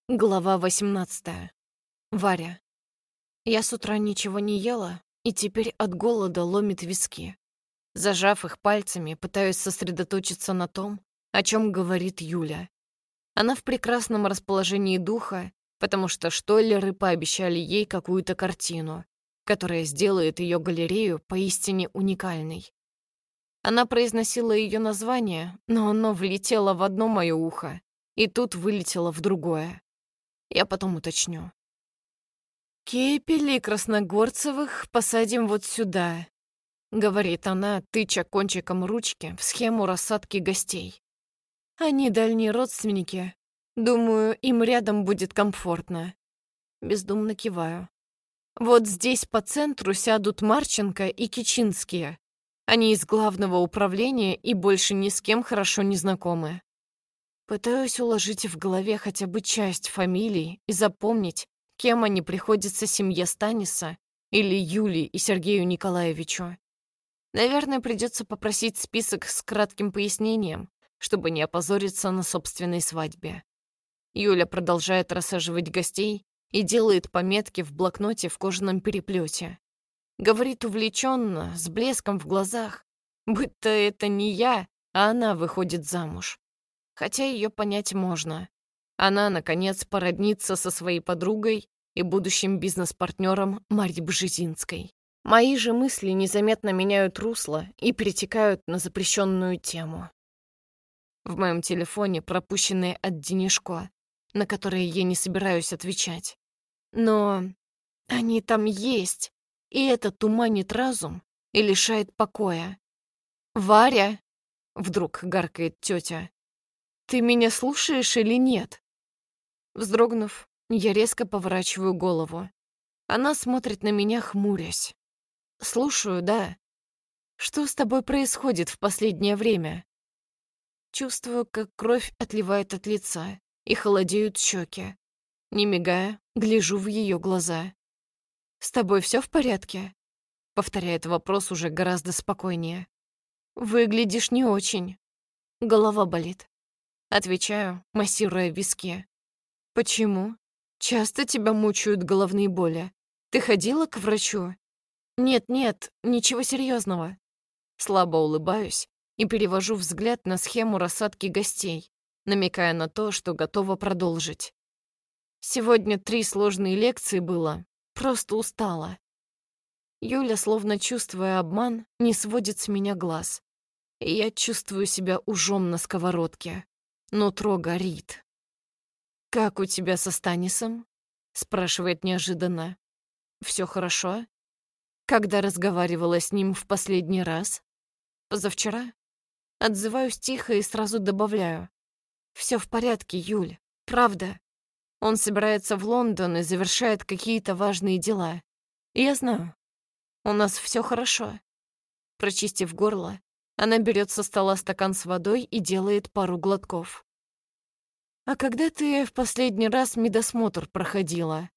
Глава 18. Варя. Я с утра ничего не ела, и теперь от голода ломит виски. Зажав их пальцами, пытаюсь сосредоточиться на том, о чем говорит Юля. Она в прекрасном расположении духа, потому что штоллеры пообещали ей какую-то картину, которая сделает ее галерею поистине уникальной. Она произносила ее название, но оно влетело в одно мое ухо, и тут вылетело в другое. Я потом уточню. «Кепели Красногорцевых посадим вот сюда», — говорит она, тыча кончиком ручки в схему рассадки гостей. «Они дальние родственники. Думаю, им рядом будет комфортно». Бездумно киваю. «Вот здесь по центру сядут Марченко и Кичинские. Они из главного управления и больше ни с кем хорошо не знакомы». Пытаюсь уложить в голове хотя бы часть фамилий и запомнить, кем они приходятся семье Станиса или Юлии и Сергею Николаевичу. Наверное, придется попросить список с кратким пояснением, чтобы не опозориться на собственной свадьбе. Юля продолжает рассаживать гостей и делает пометки в блокноте в кожаном переплете. Говорит увлеченно, с блеском в глазах, будто это не я, а она выходит замуж. Хотя ее понять можно. Она, наконец, породнится со своей подругой и будущим бизнес-партнером Марьей Бжезинской. Мои же мысли незаметно меняют русло и перетекают на запрещенную тему. В моем телефоне пропущенные от Денишко, на которые я не собираюсь отвечать. Но они там есть, и это туманит разум и лишает покоя. «Варя!» — вдруг гаркает тетя. «Ты меня слушаешь или нет?» Вздрогнув, я резко поворачиваю голову. Она смотрит на меня, хмурясь. «Слушаю, да. Что с тобой происходит в последнее время?» Чувствую, как кровь отливает от лица и холодеют щеки. Не мигая, гляжу в ее глаза. «С тобой все в порядке?» Повторяет вопрос уже гораздо спокойнее. «Выглядишь не очень. Голова болит». Отвечаю, массируя виски. «Почему? Часто тебя мучают головные боли? Ты ходила к врачу?» «Нет, ничего серьезного». Слабо улыбаюсь и перевожу взгляд на схему рассадки гостей, намекая на то, что готова продолжить. Сегодня 3 сложные лекции было, просто устала. Юля, словно чувствуя обман, не сводит с меня глаз. И я чувствую себя ужом на сковородке. Нутро горит. «Как у тебя со Станисом?» — спрашивает неожиданно. «Все хорошо?» «Когда разговаривала с ним в последний раз?» «Позавчера?» Отзываюсь тихо и сразу добавляю. «Все в порядке, Юль, правда. Он собирается в Лондон и завершает какие-то важные дела. Я знаю. У нас все хорошо». Прочистив горло, она берет со стола стакан с водой и делает пару глотков. «А когда ты в последний раз медосмотр проходила?»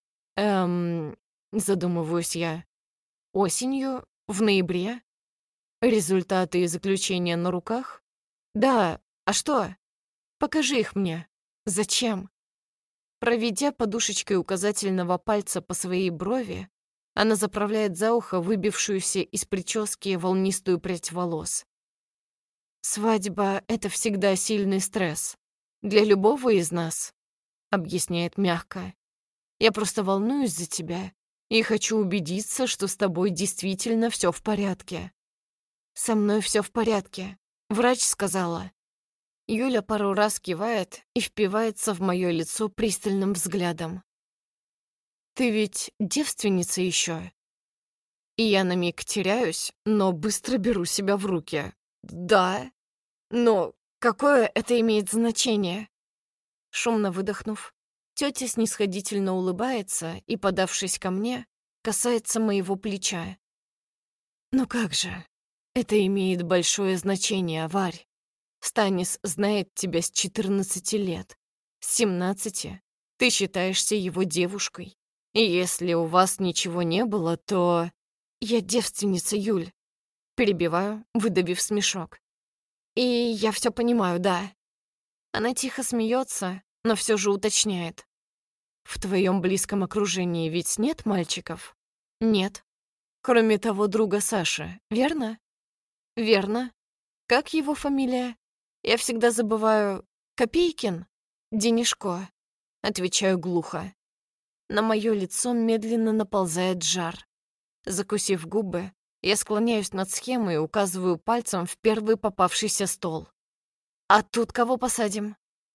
Задумываюсь я. «Осенью? В ноябре? Результаты и заключения на руках?» «Да, а что? Покажи их мне. Зачем?» Проведя подушечкой указательного пальца по своей брови, она заправляет за ухо выбившуюся из прически волнистую прядь волос. «Свадьба — это всегда сильный стресс. Для любого из нас», — объясняет мягко. «Я просто волнуюсь за тебя и хочу убедиться, что с тобой действительно все в порядке». «Со мной все в порядке», — врач сказала. Юля пару раз кивает и впивается в мое лицо пристальным взглядом. «Ты ведь девственница еще?» И я на миг теряюсь, но быстро беру себя в руки. «Да? Но какое это имеет значение?» Шумно выдохнув, тетя снисходительно улыбается и, подавшись ко мне, касается моего плеча. «Ну как же, это имеет большое значение, Варь. Станис знает тебя с 14 лет. С 17 ты считаешься его девушкой. И если у вас ничего не было, то... Я девственница, Юль. Перебиваю, выдавив смешок. И я все понимаю, да. Она тихо смеется, но все же уточняет. В твоем близком окружении ведь нет мальчиков? Нет. Кроме того друга Саши, верно? Верно. Как его фамилия? Я всегда забываю. Копейкин? Денишко. Отвечаю глухо. На мое лицо медленно наползает жар. Закусив губы, я склоняюсь над схемой и указываю пальцем в первый попавшийся стол. А тут кого посадим?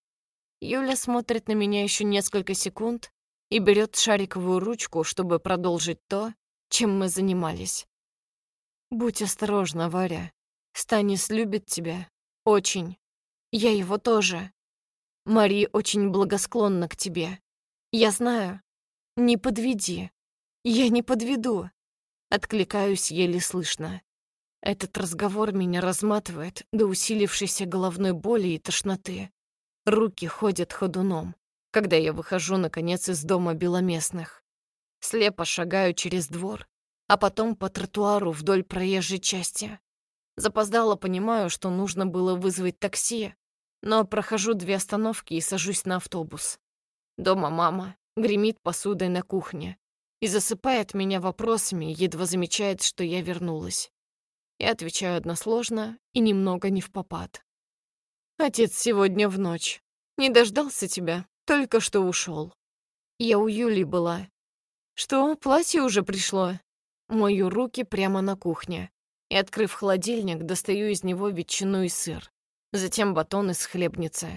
Юля смотрит на меня еще несколько секунд и берет шариковую ручку, чтобы продолжить то, чем мы занимались. Будь осторожна, Варя. Станис любит тебя. Очень. Я его тоже. Мари очень благосклонна к тебе. Я знаю. Не подведи. Я не подведу. Откликаюсь еле слышно. Этот разговор меня разматывает до усилившейся головной боли и тошноты. Руки ходят ходуном, когда я выхожу, наконец, из дома Беломестных. Слепо шагаю через двор, а потом по тротуару вдоль проезжей части. Запоздало понимаю, что нужно было вызвать такси, но прохожу 2 остановки и сажусь на автобус. Дома мама гремит посудой на кухне и засыпает меня вопросами, едва замечает, что я вернулась. Я отвечаю односложно и немного невпопад. Отец сегодня в ночь. Не дождался тебя, только что ушел. Я у Юли была. Что, платье уже пришло? Мою руки прямо на кухне и, открыв холодильник, достаю из него ветчину и сыр, затем батон из хлебницы.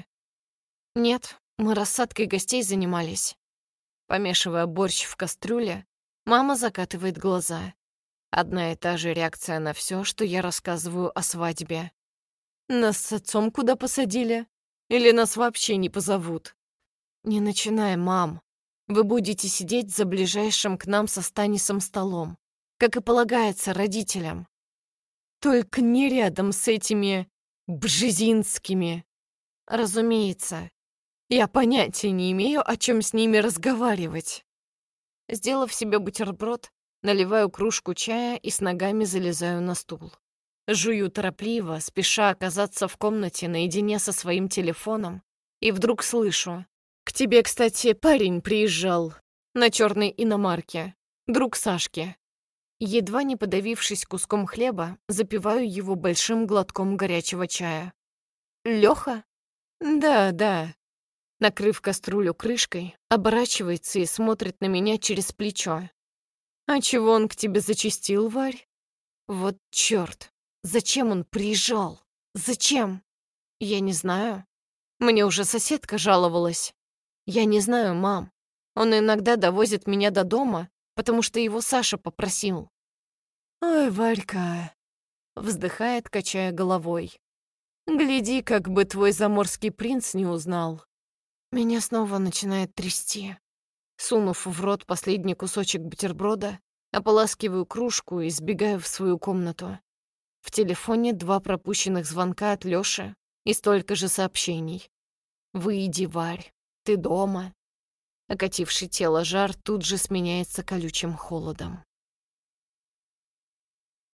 Нет, мы рассадкой гостей занимались. Помешивая борщ в кастрюле, мама закатывает глаза. Одна и та же реакция на все, что я рассказываю о свадьбе. Нас с отцом куда посадили? Или нас вообще не позовут? Не начинай, мам. Вы будете сидеть за ближайшим к нам со Станисом столом, как и полагается родителям. Только не рядом с этими бжезинскими. Разумеется, я понятия не имею, о чем с ними разговаривать. Сделав себе бутерброд, наливаю кружку чая и с ногами залезаю на стул. Жую торопливо, спеша оказаться в комнате наедине со своим телефоном, и вдруг слышу. К тебе, кстати, парень приезжал на черной иномарке, друг Сашки. Едва не подавившись куском хлеба, запиваю его большим глотком горячего чая. Лёха? Да, да. Накрыв кастрюлю крышкой, оборачивается и смотрит на меня через плечо. А чего он к тебе зачастил, Варь? Вот чёрт. Зачем он приезжал? Зачем? Я не знаю. Мне уже соседка жаловалась. Я не знаю, мам. Он иногда довозит меня до дома, потому что его Саша попросил. Ой, Варька, вздыхает, качая головой. Гляди, как бы твой заморский принц не узнал. Меня снова начинает трясти. Сунув в рот последний кусочек бутерброда, ополаскиваю кружку и сбегаю в свою комнату. В телефоне 2 пропущенных звонка от Лёши и столько же сообщений. «Выйди, Варь, ты дома». Окативший тело жар тут же сменяется колючим холодом.